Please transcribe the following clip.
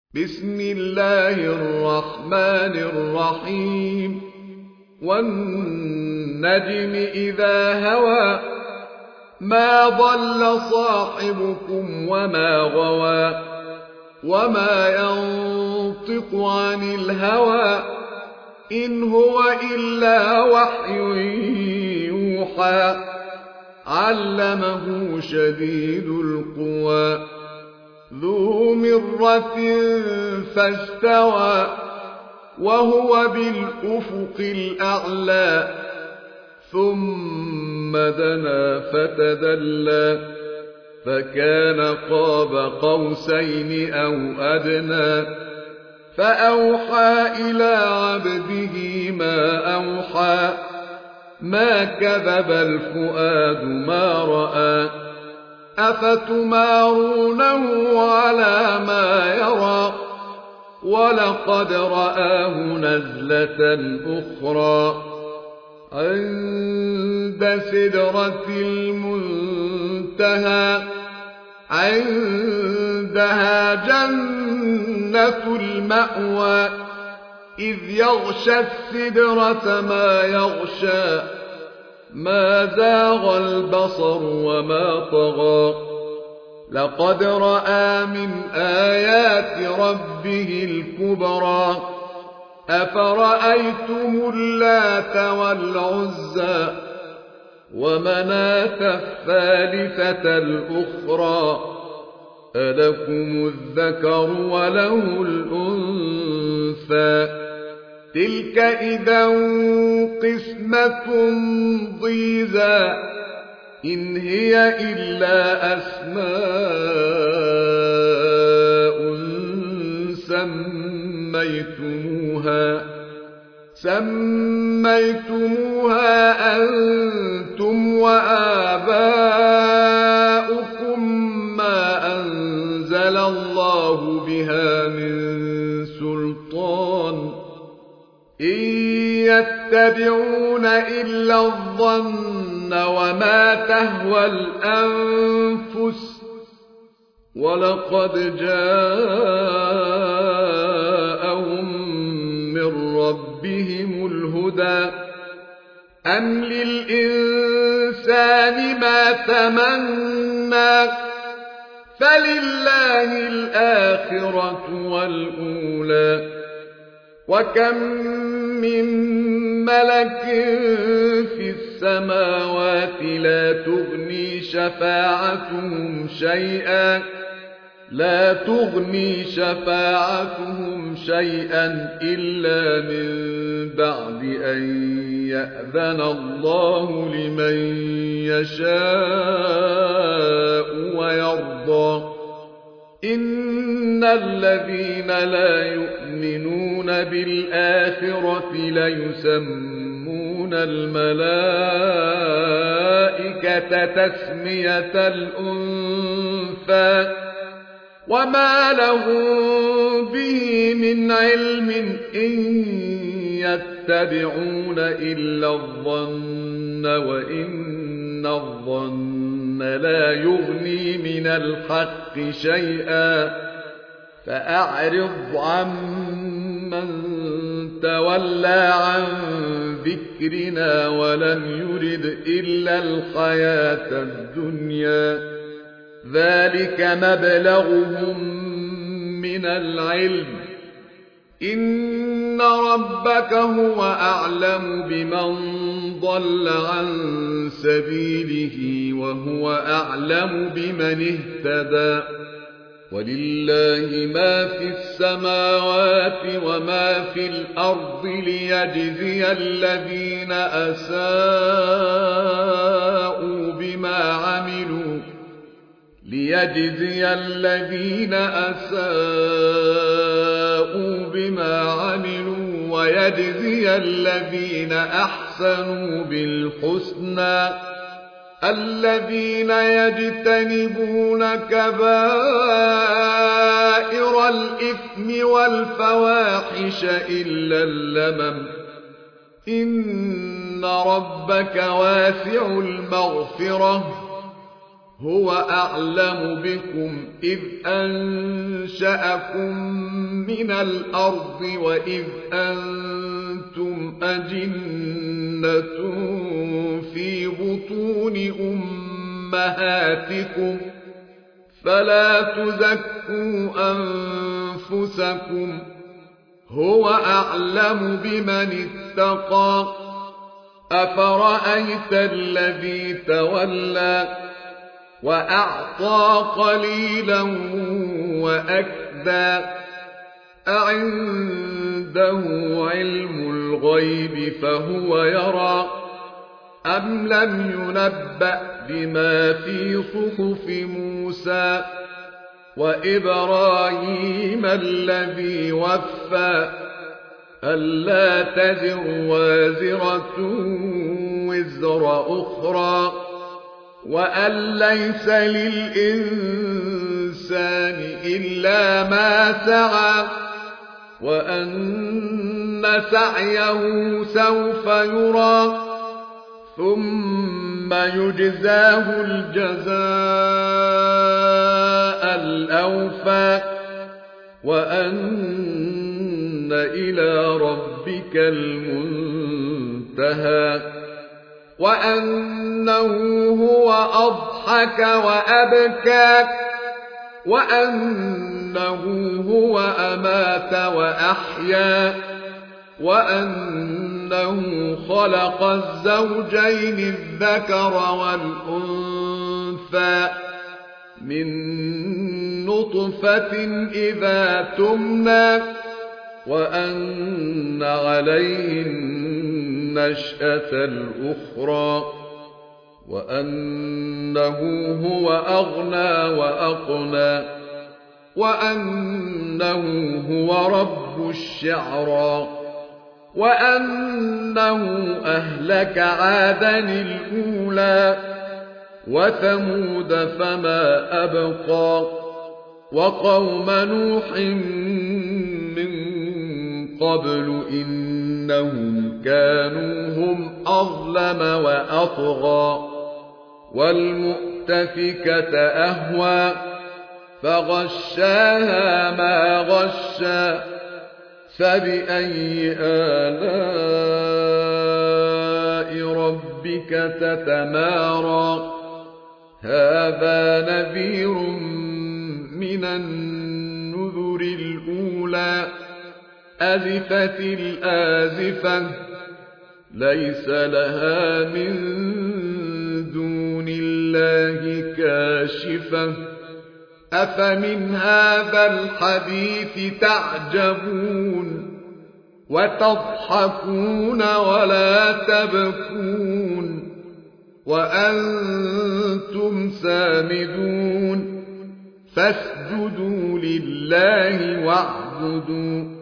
بسم الله الرحمن الرحيم والنجم إذا هوى ما ضل صاحبكم وما غوى وما ينطق عن الهوى إن هو إلا وحي يوحى علمه شديد القوى ذو مرة فاستوى وهو بالأفق الأعلى ثم دنا فتدلى فكان قاب قوسين أو أدنى فأوحى إلى عبده ما أوحى ما كذب الفؤاد ما رأى أفتمارونه على ما يرى ولقد رآه نزلة أخرى عند سدرة المنتهى عندها جنة المأوى إذ يغشى السدرة ما يغشى ما زاغ البصر وما طغى لقد رأى من آيات ربه الكبرى أفرأيتم اللات والعزى ومناة الثالثة الأخرى ألكم الذكر وله الأنثى تلك إذا قسمة ضيزى إن هي إلا أسماء سميتموها أنتم وآباؤكم ما أنزل الله بها من سلطان إن يتبعون إلا الظن وما تهوى الأنفس ولقد جاءهم من ربهم الهدى أم للإنسان ما تمنى فلله الآخرة والأولى وكم من ملك في السماوات لا تغني شفاعتهم شيئا إلا من بعد أن يأذن الله لمن يشاء ويرضى إن الذين لا يؤمنون بالآخرة ليسمون الملائكة تسمية الأنثى وما لهم به من علم إن يتبعون إلا الظن وإن الظن لا يغني من الحق شيئا فأعرض عمن تولى عن ذكرنا ولم يرد إلا الحياة الدنيا ذلك مبلغهم من العلم إن ربك هو أعلم بمن ضل عن سبيله وهو أعلم بمن اهتدى ولله ما في السماوات وما في الأرض ليجزي الذين أساءوا بما عملوا ويجزي الذين أحسنوا بالحسنى الذين يجتنبون كبائر الإثم والفواحش إلا اللمم إن ربك واسع المغفرة هو أعلم بكم إذ أنشأكم من الأرض وإذ أنتم أجنة في بطون أمهاتكم فلا تزكوا أنفسكم هو أعلم بمن اتقى أفرأيت الذي تولى وأعطى قليلا وأكدى أعنده علم الغيب فهو يرى أم لم ينبأ بما في صحف موسى وإبراهيم الذي وفى ألا تزر وازرة وزر أخرى وأن ليس للإنسان إلا ما سعى وأن سعيه سوف يرى ثم يجزاه الجزاء الأوفى وأن إلى ربك المنتهى وأنه هو أضحك وأبكى وأنه هو أمات وأحيا وأنه خلق الزوجين الذكر والأنثى من نطفة إذا تمنى وأن عليه النشأة الأخرى وأنه هو أغنى وأقنى وأنه هو رب الشعرى وأنه أهلك عادا الأولى وثمود فما أبقى وقوم نوح من قبل إنهم كانوا هم أظلم وأطغى والمؤتفكة أهوى فغشاها ما غشى فبأي آلاء ربك تتمارى هذا نذير من النذر الأولى أزفت الآزفة ليس لها من دون الله كاشفة أفمن هذا الحديث تعجبون وتضحكون ولا تبكون وأنتم سامدون فاسجدوا لله واعبدوا